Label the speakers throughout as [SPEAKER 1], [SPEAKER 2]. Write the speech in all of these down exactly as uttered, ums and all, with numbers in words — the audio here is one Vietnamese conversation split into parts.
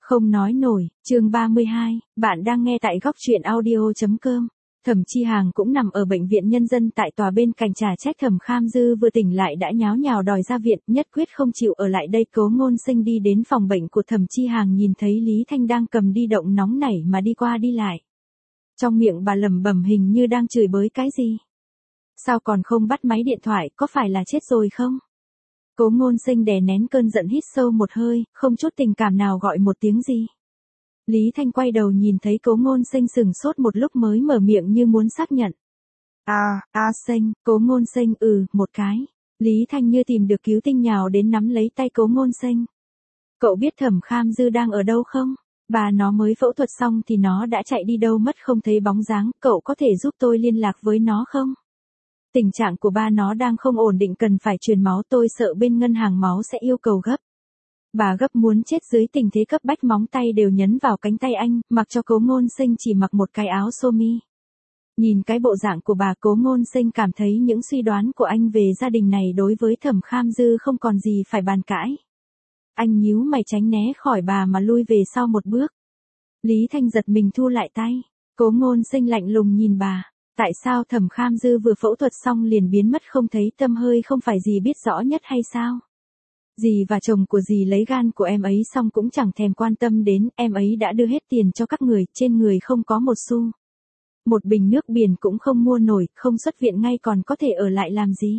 [SPEAKER 1] Không nói nổi, chương ba mươi hai, bạn đang nghe tại góc truyện audio.com. Thẩm Chi Hàng cũng nằm ở bệnh viện nhân dân tại tòa bên cạnh, trà trách Thẩm Kham Dư vừa tỉnh lại đã nháo nhào đòi ra viện, nhất quyết không chịu ở lại đây. Cố Ngôn Sinh đi đến phòng bệnh của Thẩm Chi Hàng, nhìn thấy Lý Thanh đang cầm di động nóng nảy mà đi qua đi lại. Trong miệng bà lẩm bẩm hình như đang chửi bới cái gì. Sao còn không bắt máy điện thoại, có phải là chết rồi không? Cố Ngôn Sinh đè nén cơn giận, hít sâu một hơi, không chút tình cảm nào gọi một tiếng gì. Lý Thanh quay đầu nhìn thấy Cố Ngôn Sinh sừng sốt một lúc mới mở miệng như muốn xác nhận. À, A Sinh, Cố Ngôn Sinh, ừ, một cái. Lý Thanh như tìm được cứu tinh nhào đến nắm lấy tay Cố Ngôn Sinh. Cậu biết Thẩm Kham Dư đang ở đâu không? Bà nó mới phẫu thuật xong thì nó đã chạy đi đâu mất không thấy bóng dáng, cậu có thể giúp tôi liên lạc với nó không? Tình trạng của ba nó đang không ổn định, cần phải truyền máu, tôi sợ bên ngân hàng máu sẽ yêu cầu gấp. Bà gấp muốn chết, dưới tình thế cấp bách móng tay đều nhấn vào cánh tay anh, mặc cho Cố Ngôn Sinh chỉ mặc một cái áo sơ mi. Nhìn cái bộ dạng của bà, Cố Ngôn Sinh cảm thấy những suy đoán của anh về gia đình này đối với Thẩm Kham Dư không còn gì phải bàn cãi. Anh nhíu mày tránh né khỏi bà mà lui về sau một bước. Lý Thanh giật mình thu lại tay. Cố Ngôn Sinh lạnh lùng nhìn bà. Tại sao Thẩm Kham Dư vừa phẫu thuật xong liền biến mất không thấy tăm hơi, không phải dì biết rõ nhất hay sao? Dì và chồng của dì lấy gan của em ấy xong cũng chẳng thèm quan tâm đến, em ấy đã đưa hết tiền cho các người, trên người không có một xu. Một bình nước biển cũng không mua nổi, không xuất viện ngay còn có thể ở lại làm gì?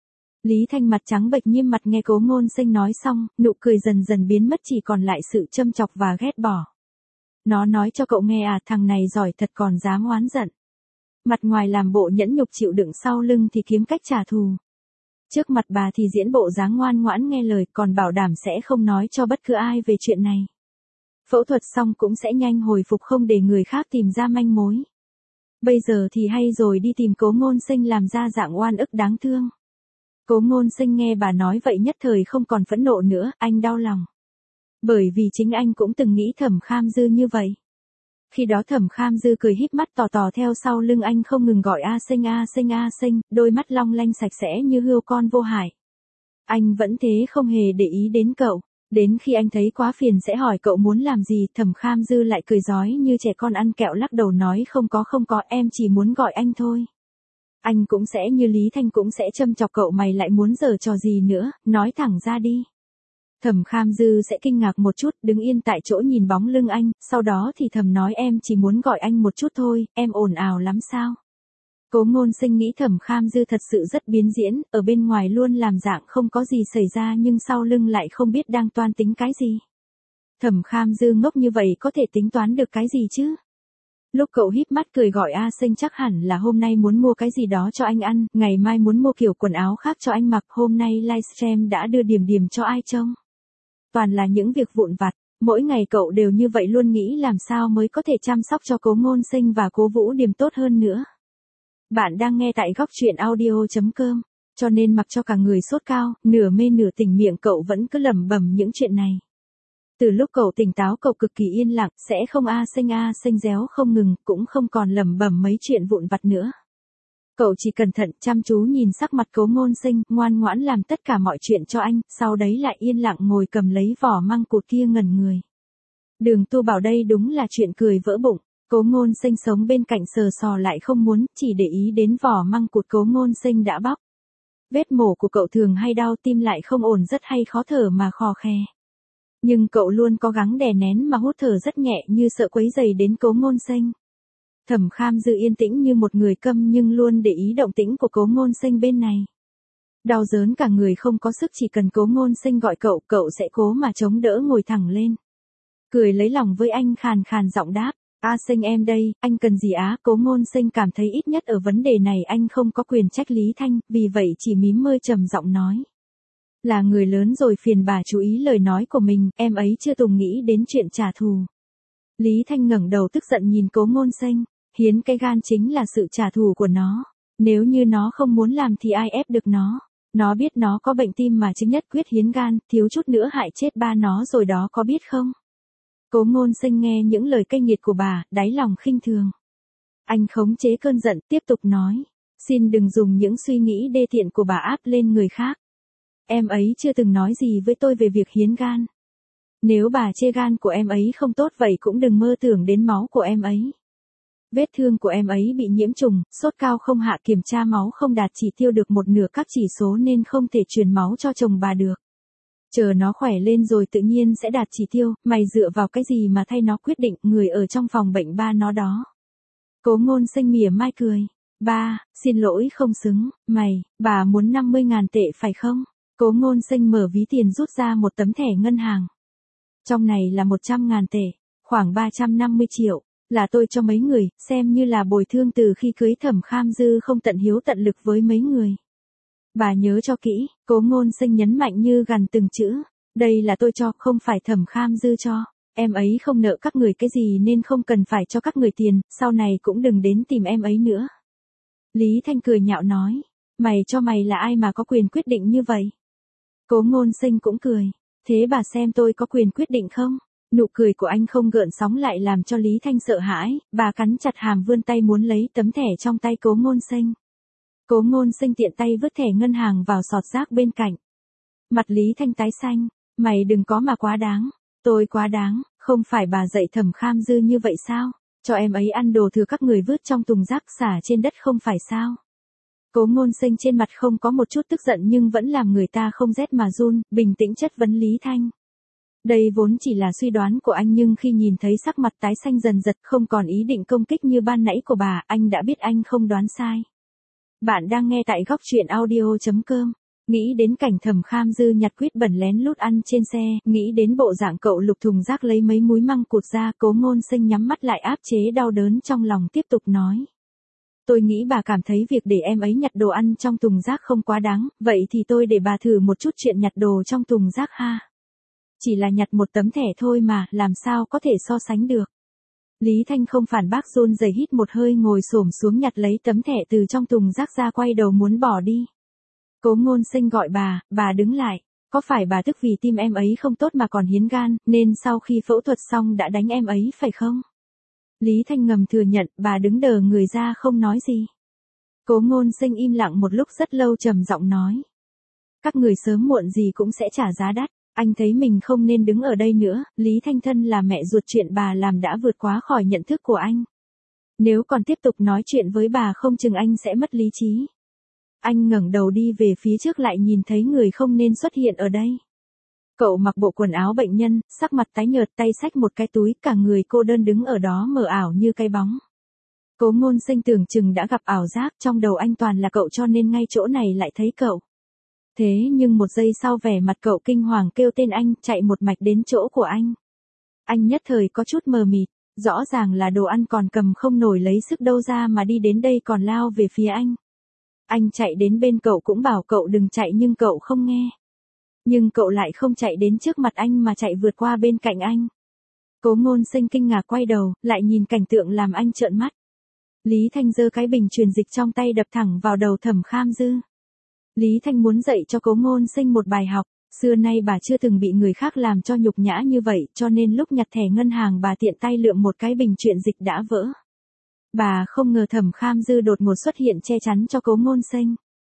[SPEAKER 1] Lý Thanh mặt trắng bệch nghiêm mặt nghe Cố Ngôn Sinh nói xong, nụ cười dần dần biến mất, chỉ còn lại sự châm chọc và ghét bỏ. Nó nói cho cậu nghe à, thằng này giỏi thật còn dám oán giận. Mặt ngoài làm bộ nhẫn nhục chịu đựng, sau lưng thì kiếm cách trả thù. Trước mặt bà thì diễn bộ dáng ngoan ngoãn nghe lời, còn bảo đảm sẽ không nói cho bất cứ ai về chuyện này. Phẫu thuật xong cũng sẽ nhanh hồi phục, không để người khác tìm ra manh mối. Bây giờ thì hay rồi, đi tìm Cố Ngôn Sinh làm ra dạng oan ức đáng thương. Cố Ngôn Sinh nghe bà nói vậy nhất thời không còn phẫn nộ nữa, anh đau lòng. Bởi vì chính anh cũng từng nghĩ Thẩm Kham Dư như vậy. Khi đó Thẩm Kham Dư cười híp mắt tò tò theo sau lưng anh, không ngừng gọi A Sinh A Sinh A Sinh, đôi mắt long lanh sạch sẽ như hươu con vô hại. Anh vẫn thế không hề để ý đến cậu, đến khi anh thấy quá phiền sẽ hỏi cậu muốn làm gì, Thẩm Kham Dư lại cười rói như trẻ con ăn kẹo, lắc đầu nói không có không có, em chỉ muốn gọi anh thôi. Anh cũng sẽ như Lý Thanh cũng sẽ châm chọc cậu, mày lại muốn giở trò gì nữa, nói thẳng ra đi. Thẩm Kham Dư sẽ kinh ngạc một chút, đứng yên tại chỗ nhìn bóng lưng anh, sau đó thì thầm nói em chỉ muốn gọi anh một chút thôi, em ồn ào lắm sao? Cố Ngôn Sinh nghĩ Thẩm Kham Dư thật sự rất biến diễn, ở bên ngoài luôn làm dạng không có gì xảy ra nhưng sau lưng lại không biết đang toan tính cái gì. Thẩm Kham Dư ngốc như vậy có thể tính toán được cái gì chứ? Lúc cậu híp mắt cười gọi A Sinh chắc hẳn là hôm nay muốn mua cái gì đó cho anh ăn, ngày mai muốn mua kiểu quần áo khác cho anh mặc, hôm nay livestream đã đưa điểm điểm cho ai trông. Toàn là những việc vụn vặt, mỗi ngày cậu đều như vậy, luôn nghĩ làm sao mới có thể chăm sóc cho Cố Ngôn Sinh và Cố Vũ Điềm tốt hơn nữa. Bạn đang nghe tại góc truyện audio.com, cho nên mặc cho cả người sốt cao, nửa mê nửa tỉnh, miệng cậu vẫn cứ lẩm bẩm những chuyện này. Từ lúc cậu tỉnh táo cậu cực kỳ yên lặng, sẽ không A Sinh A Sinh réo không ngừng, cũng không còn lẩm bẩm mấy chuyện vụn vặt nữa. Cậu chỉ cẩn thận chăm chú nhìn sắc mặt Cố Ngôn Sinh, ngoan ngoãn làm tất cả mọi chuyện cho anh, sau đấy lại yên lặng ngồi cầm lấy vỏ măng cụt kia ngẩn người. Đường Tu bảo đây đúng là chuyện cười vỡ bụng. Cố Ngôn Sinh sống bên cạnh sờ sò lại không muốn, chỉ để ý đến vỏ măng cụt Cố Ngôn Sinh đã bóc. Vết mổ của cậu thường hay đau tim lại không ổn, rất hay khó thở mà khò khè. Nhưng cậu luôn cố gắng đè nén mà hút thở rất nhẹ, như sợ quấy rầy đến Cố Ngôn Sinh. Thẩm Kham Dư yên tĩnh như một người câm nhưng luôn để ý động tĩnh của Cố Ngôn Sinh bên này. Đau đớn cả người không có sức, chỉ cần Cố Ngôn Sinh gọi cậu, cậu sẽ cố mà chống đỡ ngồi thẳng lên. Cười lấy lòng với anh, khàn khàn giọng đáp, A Sinh em đây, anh cần gì á? Cố Ngôn Sinh cảm thấy ít nhất ở vấn đề này anh không có quyền trách Lý Thanh, vì vậy chỉ mím môi trầm giọng nói. Là người lớn rồi, phiền bà chú ý lời nói của mình, em ấy chưa từng nghĩ đến chuyện trả thù. Lý Thanh ngẩng đầu tức giận nhìn Cố Ngôn Sinh. Hiến cái gan chính là sự trả thù của nó. Nếu như nó không muốn làm thì ai ép được nó. Nó biết nó có bệnh tim mà chính nhất quyết hiến gan, thiếu chút nữa hại chết ba nó rồi đó, có biết không? Cố Ngôn Sinh nghe những lời cay nghiệt của bà, đáy lòng khinh thường. Anh khống chế cơn giận, tiếp tục nói. Xin đừng dùng những suy nghĩ đê tiện của bà áp lên người khác. Em ấy chưa từng nói gì với tôi về việc hiến gan. Nếu bà chê gan của em ấy không tốt vậy cũng đừng mơ tưởng đến máu của em ấy. Vết thương của em ấy bị nhiễm trùng, sốt cao không hạ, kiểm tra máu không đạt chỉ tiêu được một nửa các chỉ số nên không thể truyền máu cho chồng bà được. Chờ nó khỏe lên rồi tự nhiên sẽ đạt chỉ tiêu, mày dựa vào cái gì mà thay nó quyết định, người ở trong phòng bệnh ba nó đó. Cố Ngôn Sinh mỉa mai cười. Ba, xin lỗi không xứng, mày, bà muốn năm mươi ngàn tệ phải không? Cố Ngôn Sinh mở ví tiền rút ra một tấm thẻ ngân hàng. Trong này là một trăm ngàn tệ, khoảng ba trăm năm mươi triệu, là tôi cho mấy người, xem như là bồi thường từ khi cưới Thẩm Kham Dư không tận hiếu tận lực với mấy người. Bà nhớ cho kỹ, Cố Ngôn Sinh nhấn mạnh như gằn từng chữ, đây là tôi cho, không phải Thẩm Kham Dư cho. Em ấy không nợ các người cái gì nên không cần phải cho các người tiền, sau này cũng đừng đến tìm em ấy nữa. Lý Thanh cười nhạo nói, mày cho mày là ai mà có quyền quyết định như vậy? Cố Ngôn Sinh cũng cười, thế bà xem tôi có quyền quyết định không? Nụ cười của anh không gợn sóng lại làm cho Lý Thanh sợ hãi, bà cắn chặt hàm vươn tay muốn lấy tấm thẻ trong tay Cố Ngôn Sinh. Cố Ngôn Sinh tiện tay vứt thẻ ngân hàng vào sọt rác bên cạnh. Mặt Lý Thanh tái xanh, mày đừng có mà quá đáng, tôi quá đáng, không phải bà dạy Thẩm Kham Dư như vậy sao? Cho em ấy ăn đồ thừa các người vứt trong thùng rác xả trên đất không phải sao? Cố Ngôn Sinh trên mặt không có một chút tức giận nhưng vẫn làm người ta không rét mà run, bình tĩnh chất vấn Lý Thanh. Đây vốn chỉ là suy đoán của anh nhưng khi nhìn thấy sắc mặt tái xanh dần dật không còn ý định công kích như ban nãy của bà, anh đã biết anh không đoán sai. Bạn đang nghe tại góc truyện audio chấm com. Nghĩ đến cảnh Thẩm Kham Dư nhặt quýt bẩn lén lút ăn trên xe, nghĩ đến bộ dạng cậu lục thùng rác lấy mấy múi măng cụt ra, Cố Ngôn Sinh nhắm mắt lại áp chế đau đớn trong lòng tiếp tục nói. Tôi nghĩ bà cảm thấy việc để em ấy nhặt đồ ăn trong thùng rác không quá đáng, vậy thì tôi để bà thử một chút chuyện nhặt đồ trong thùng rác ha. Chỉ là nhặt một tấm thẻ thôi mà, làm sao có thể so sánh được. Lý Thanh không phản bác, run rẩy hít một hơi ngồi xổm xuống nhặt lấy tấm thẻ từ trong thùng rác ra, quay đầu muốn bỏ đi. Cố Ngôn Sinh gọi bà, bà đứng lại, có phải bà tức vì tim em ấy không tốt mà còn hiến gan, nên sau khi phẫu thuật xong đã đánh em ấy phải không? Lý Thanh ngầm thừa nhận, bà đứng đờ người ra không nói gì. Cố Ngôn Sinh im lặng một lúc rất lâu trầm giọng nói. Các người sớm muộn gì cũng sẽ trả giá đắt, anh thấy mình không nên đứng ở đây nữa, Lý Thanh thân là mẹ ruột, chuyện bà làm đã vượt quá khỏi nhận thức của anh. Nếu còn tiếp tục nói chuyện với bà không chừng anh sẽ mất lý trí. Anh ngẩng đầu đi về phía trước lại nhìn thấy người không nên xuất hiện ở đây. Cậu mặc bộ quần áo bệnh nhân, sắc mặt tái nhợt, tay xách một cái túi, cả người cô đơn đứng ở đó mờ ảo như cái bóng. Cố Ngôn Sinh tưởng chừng đã gặp ảo giác, trong đầu anh toàn là cậu cho nên ngay chỗ này lại thấy cậu. Thế nhưng một giây sau vẻ mặt cậu kinh hoàng kêu tên anh, chạy một mạch đến chỗ của anh. Anh nhất thời có chút mờ mịt, rõ ràng là đồ ăn còn cầm không nổi lấy sức đâu ra mà đi đến đây còn lao về phía anh. Anh chạy đến bên cậu cũng bảo cậu đừng chạy nhưng cậu không nghe. Nhưng cậu lại không chạy đến trước mặt anh mà chạy vượt qua bên cạnh anh. Cố Ngôn Sinh kinh ngạc quay đầu, lại nhìn cảnh tượng làm anh trợn mắt. Lý Thanh giơ cái bình truyền dịch trong tay đập thẳng vào đầu Thẩm Kham Dư. Lý Thanh muốn dạy cho Cố Ngôn Sinh một bài học, xưa nay bà chưa từng bị người khác làm cho nhục nhã như vậy, cho nên lúc nhặt thẻ ngân hàng bà tiện tay lượm một cái bình truyền dịch đã vỡ. Bà không ngờ Thẩm Kham Dư đột ngột xuất hiện che chắn cho Cố Ngôn Sinh.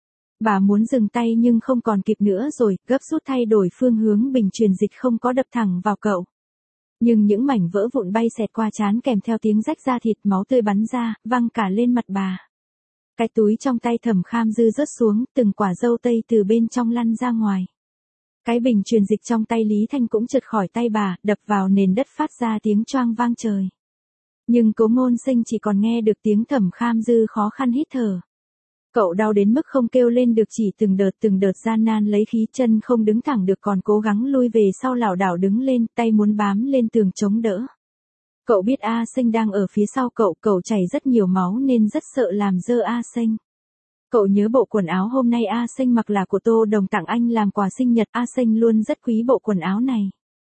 [SPEAKER 1] Bà muốn dừng tay nhưng không còn kịp nữa rồi, gấp rút thay đổi phương hướng, bình truyền dịch không có đập thẳng vào cậu. Nhưng những mảnh vỡ vụn bay xẹt qua trán kèm theo tiếng rách da thịt, máu tươi bắn ra, văng cả lên mặt bà. Cái túi trong tay Thẩm Kham Dư rớt xuống, từng quả dâu tây từ bên trong lăn ra ngoài. Cái bình truyền dịch trong tay Lý Thanh cũng trượt khỏi tay bà, đập vào nền đất phát ra tiếng choang vang trời. Nhưng Cố Ngôn Sinh chỉ còn nghe được tiếng Thẩm Kham Dư khó khăn hít thở. Cậu đau đến mức không kêu lên được, chỉ từng đợt từng đợt gian nan lấy khí, chân không đứng thẳng được còn cố gắng lui về sau, lảo đảo đứng lên, tay muốn bám lên tường chống đỡ. Cậu biết A Sinh đang ở phía sau cậu, cậu chảy rất nhiều máu nên rất sợ làm dơ A Sinh. Cậu nhớ bộ quần áo hôm nay A Sinh mặc là của Tô Đồng tặng anh làm quà sinh nhật, A Sinh luôn rất quý bộ quần áo này.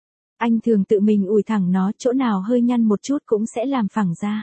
[SPEAKER 1] Anh thường tự mình ủi thẳng nó, chỗ nào hơi nhăn một chút cũng sẽ làm phẳng ra.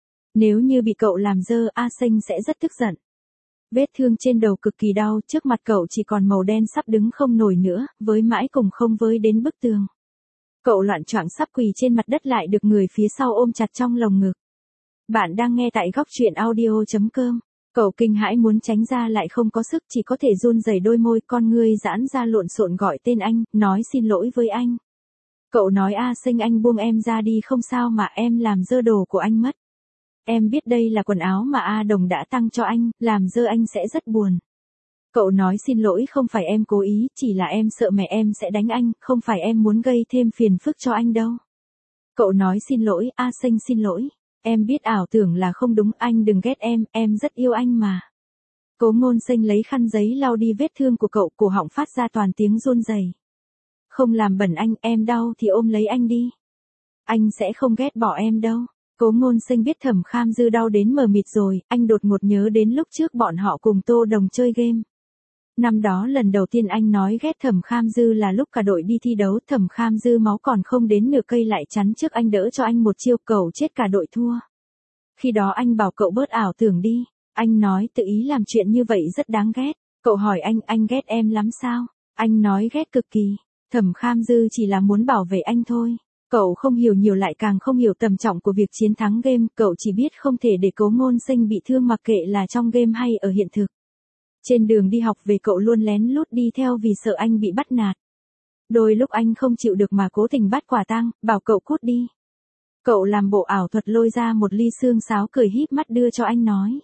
[SPEAKER 1] Nếu như bị cậu làm dơ, A Sinh sẽ rất tức giận. Vết thương trên đầu cực kỳ đau, trước mặt cậu chỉ còn màu đen sắp đứng không nổi nữa, với mãi cùng không với đến bức tường. Cậu loạn choạng sắp quỳ trên mặt đất lại được người phía sau ôm chặt trong lồng ngực. Bạn đang nghe tại góc truyện audio chấm com. Cậu kinh hãi muốn tránh ra lại không có sức, chỉ có thể run rẩy đôi môi, con ngươi giãn ra lộn xộn gọi tên anh, nói xin lỗi với anh. Cậu nói A Sinh anh buông em ra đi không sao mà em làm dơ đồ của anh mất. Em biết đây là quần áo mà A Đồng đã tăng cho anh, làm dơ anh sẽ rất buồn. Cậu nói xin lỗi không phải em cố ý, chỉ là em sợ mẹ em sẽ đánh anh, không phải em muốn gây thêm phiền phức cho anh đâu. Cậu nói xin lỗi, A Sinh xin lỗi. Em biết ảo tưởng là không đúng, anh đừng ghét em, em rất yêu anh mà. Cố Ngôn Sinh lấy khăn giấy lau đi vết thương của cậu, cổ họng phát ra toàn tiếng run rẩy. Không làm bẩn anh, em đau thì ôm lấy anh đi. Anh sẽ không ghét bỏ em đâu. Cố Ngôn Sinh biết Thẩm Kham Dư đau đến mờ mịt rồi, anh đột ngột nhớ đến lúc trước bọn họ cùng Tô Đồng chơi game. Năm đó lần đầu tiên anh nói ghét Thẩm Kham Dư là lúc cả đội đi thi đấu, Thẩm Kham Dư máu còn không đến nửa cây lại chắn trước anh đỡ cho anh một chiêu, cậu chết cả đội thua. Khi đó anh bảo cậu bớt ảo tưởng đi, anh nói tự ý làm chuyện như vậy rất đáng ghét. Cậu hỏi anh, anh ghét em lắm sao? Anh nói ghét cực kỳ. Thẩm Kham Dư chỉ là muốn bảo vệ anh thôi. Cậu không hiểu nhiều lại càng không hiểu tầm trọng của việc chiến thắng game, cậu chỉ biết không thể để Cố Ngôn Sinh bị thương mặc kệ là trong game hay ở hiện thực. Trên đường đi học về cậu luôn lén lút đi theo vì sợ anh bị bắt nạt. Đôi lúc anh không chịu được mà cố tình bắt quả tang, bảo cậu cút đi. Cậu làm bộ ảo thuật lôi ra một ly xương sáo cười híp mắt đưa cho anh nói.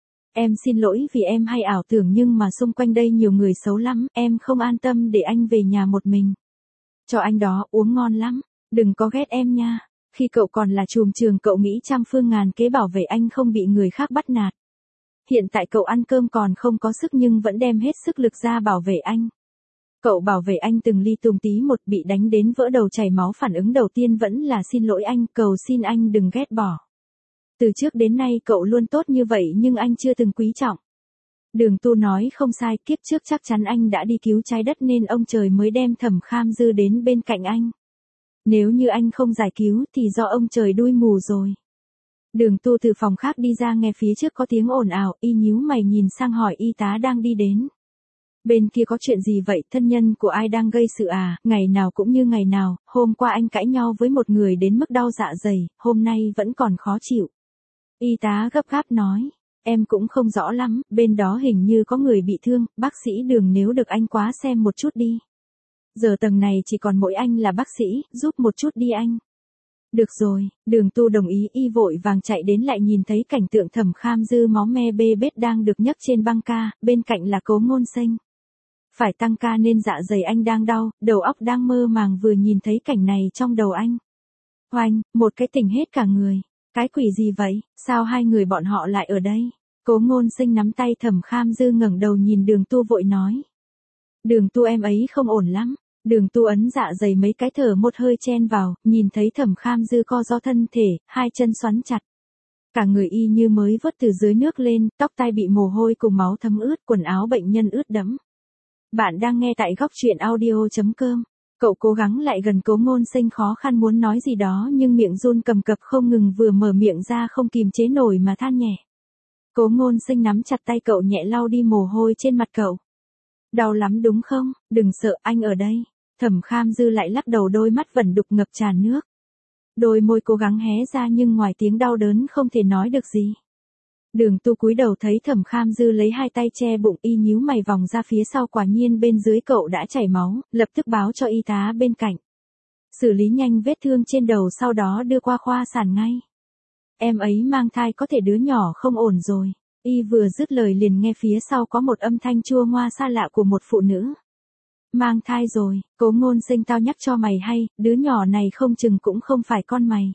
[SPEAKER 1] Em xin lỗi vì em hay ảo tưởng nhưng mà xung quanh đây nhiều người xấu lắm, em không an tâm để anh về nhà một mình. Cho anh đó, uống ngon lắm, đừng có ghét em nha. Khi cậu còn là trùm trường cậu nghĩ trăm phương ngàn kế bảo vệ anh không bị người khác bắt nạt. Hiện tại cậu ăn cơm còn không có sức nhưng vẫn đem hết sức lực ra bảo vệ anh. Cậu bảo vệ anh từng ly từng tí một, bị đánh đến vỡ đầu chảy máu, phản ứng đầu tiên vẫn là xin lỗi anh, cầu xin anh đừng ghét bỏ. Từ trước đến nay cậu luôn tốt như vậy nhưng anh chưa từng quý trọng. Đường Tu nói không sai, kiếp trước chắc chắn anh đã đi cứu trái đất nên ông trời mới đem Thẩm Kham Dư đến bên cạnh anh. Nếu như anh không giải cứu thì do ông trời đuôi mù rồi. Đường Tu từ phòng khác đi ra nghe phía trước có tiếng ồn ào, y nhíu mày nhìn sang hỏi y tá đang đi đến. Bên kia có chuyện gì vậy, thân nhân của ai đang gây sự à, ngày nào cũng như ngày nào, hôm qua anh cãi nhau với một người đến mức đau dạ dày, hôm nay vẫn còn khó chịu. Y tá gấp gáp nói, em cũng không rõ lắm, bên đó hình như có người bị thương, bác sĩ Đường nếu được anh quá xem một chút đi. Giờ tầng này chỉ còn mỗi anh là bác sĩ, giúp một chút đi anh. Được rồi, Đường Tu đồng ý, y vội vàng chạy đến lại nhìn thấy cảnh tượng Thẩm Kham Dư máu me bê bết đang được nhấc trên băng ca, bên cạnh là Cố Ngôn Sinh. Phải tăng ca nên dạ dày anh đang đau, đầu óc đang mơ màng vừa nhìn thấy cảnh này trong đầu anh. Oanh, một cái tỉnh hết cả người. Cái quỷ gì vậy, sao hai người bọn họ lại ở đây? Cố Ngôn Sinh nắm tay Thẩm Kham Dư ngẩng đầu nhìn Đường Tu vội nói. Đường Tu em ấy không ổn lắm. Đường Tu ấn dạ dày mấy cái thở một hơi chen vào, nhìn thấy Thẩm Kham Dư co ro thân thể, hai chân xoắn chặt. Cả người y như mới vớt từ dưới nước lên, tóc tai bị mồ hôi cùng máu thấm ướt, quần áo bệnh nhân ướt đẫm. Bạn đang nghe tại góc truyện audio chấm com. Cậu cố gắng lại gần Cố Ngôn Sinh khó khăn muốn nói gì đó nhưng miệng run cầm cập không ngừng, vừa mở miệng ra không kìm chế nổi mà than nhẹ. Cố Ngôn Sinh nắm chặt tay cậu nhẹ lau đi mồ hôi trên mặt cậu. Đau lắm đúng không, đừng sợ anh ở đây. Thẩm Kham Dư lại lắc đầu, đôi mắt vẫn đục ngập tràn nước. Đôi môi cố gắng hé ra nhưng ngoài tiếng đau đớn không thể nói được gì. Đường Tu cúi đầu thấy Thẩm Kham Dư lấy hai tay che bụng, y nhíu mày vòng ra phía sau, quả nhiên bên dưới cậu đã chảy máu, lập tức báo cho y tá bên cạnh. Xử lý nhanh vết thương trên đầu sau đó đưa qua khoa sản ngay. Em ấy mang thai, có thể đứa nhỏ không ổn rồi. Y vừa dứt lời liền nghe phía sau có một âm thanh chua ngoa xa lạ của một phụ nữ. Mang thai rồi, Cố Ngôn Sinh tao nhắc cho mày hay, đứa nhỏ này không chừng cũng không phải con mày.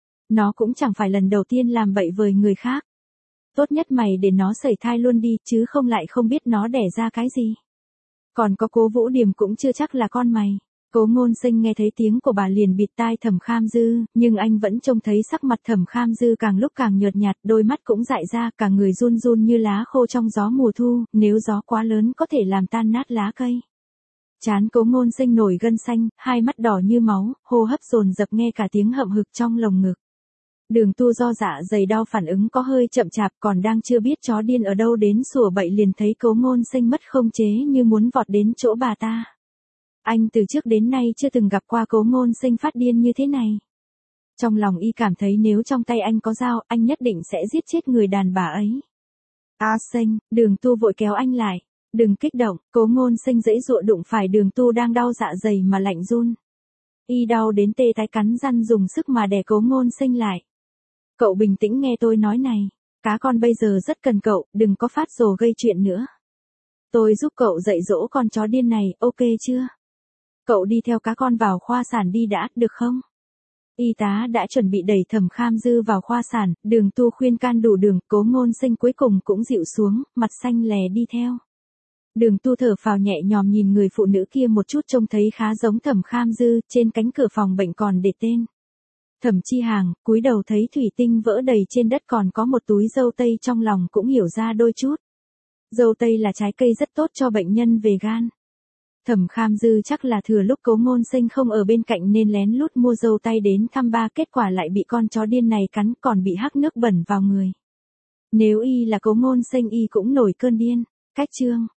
[SPEAKER 1] Nó cũng chẳng phải lần đầu tiên làm bậy với người khác. Tốt nhất mày để nó sẩy thai luôn đi, chứ không lại không biết nó đẻ ra cái gì. Còn có Cố Vũ Điềm cũng chưa chắc là con mày. Cố Ngôn Sinh nghe thấy tiếng của bà liền bịt tai Thẩm Kham Dư, nhưng anh vẫn trông thấy sắc mặt Thẩm Kham Dư càng lúc càng nhợt nhạt, đôi mắt cũng dại ra, cả người run run như lá khô trong gió mùa thu, nếu gió quá lớn có thể làm tan nát lá cây. Trán Cố Ngôn Sinh nổi gân xanh, hai mắt đỏ như máu, hô hấp dồn dập, nghe cả tiếng hậm hực trong lồng ngực. Đường Tu do dạ dày đau phản ứng có hơi chậm chạp, còn đang chưa biết chó điên ở đâu đến sủa bậy liền thấy Cố Ngôn Sinh mất không chế như muốn vọt đến chỗ bà ta. Anh từ trước đến nay chưa từng gặp qua Cố Ngôn Sinh phát điên như thế này. Trong lòng y cảm thấy nếu trong tay anh có dao, anh nhất định sẽ giết chết người đàn bà ấy. A Sinh, Đường Tu vội kéo anh lại. Đừng kích động, Cố Ngôn Sinh giãy giụa đụng phải Đường Tu đang đau dạ dày mà lạnh run. Y đau đến tê tái cắn răng dùng sức mà đè Cố Ngôn Sinh lại. Cậu bình tĩnh nghe tôi nói này. Cá con bây giờ rất cần cậu, đừng có phát rồ gây chuyện nữa. Tôi giúp cậu dạy dỗ con chó điên này, ok chưa? Cậu đi theo cá con vào khoa sản đi đã, được không? Y tá đã chuẩn bị đẩy Thẩm Kham Dư vào khoa sản, Đường Tu khuyên can đủ đường, Cố Ngôn Sinh cuối cùng cũng dịu xuống, mặt xanh lè đi theo. Đường Tu thở phào nhẹ nhõm nhìn người phụ nữ kia một chút trông thấy khá giống Thẩm Kham Dư, trên cánh cửa phòng bệnh còn để tên. Thẩm Chi Hàng, cúi đầu thấy thủy tinh vỡ đầy trên đất còn có một túi dâu tây trong lòng cũng hiểu ra đôi chút. Dâu tây là trái cây rất tốt cho bệnh nhân về gan. Thẩm Kham Dư chắc là thừa lúc Cố Ngôn Sinh không ở bên cạnh nên lén lút mua dâu tây đến thăm ba, kết quả lại bị con chó điên này cắn còn bị hắc nước bẩn vào người. Nếu y là Cố Ngôn Sinh y cũng nổi cơn điên. Cách chương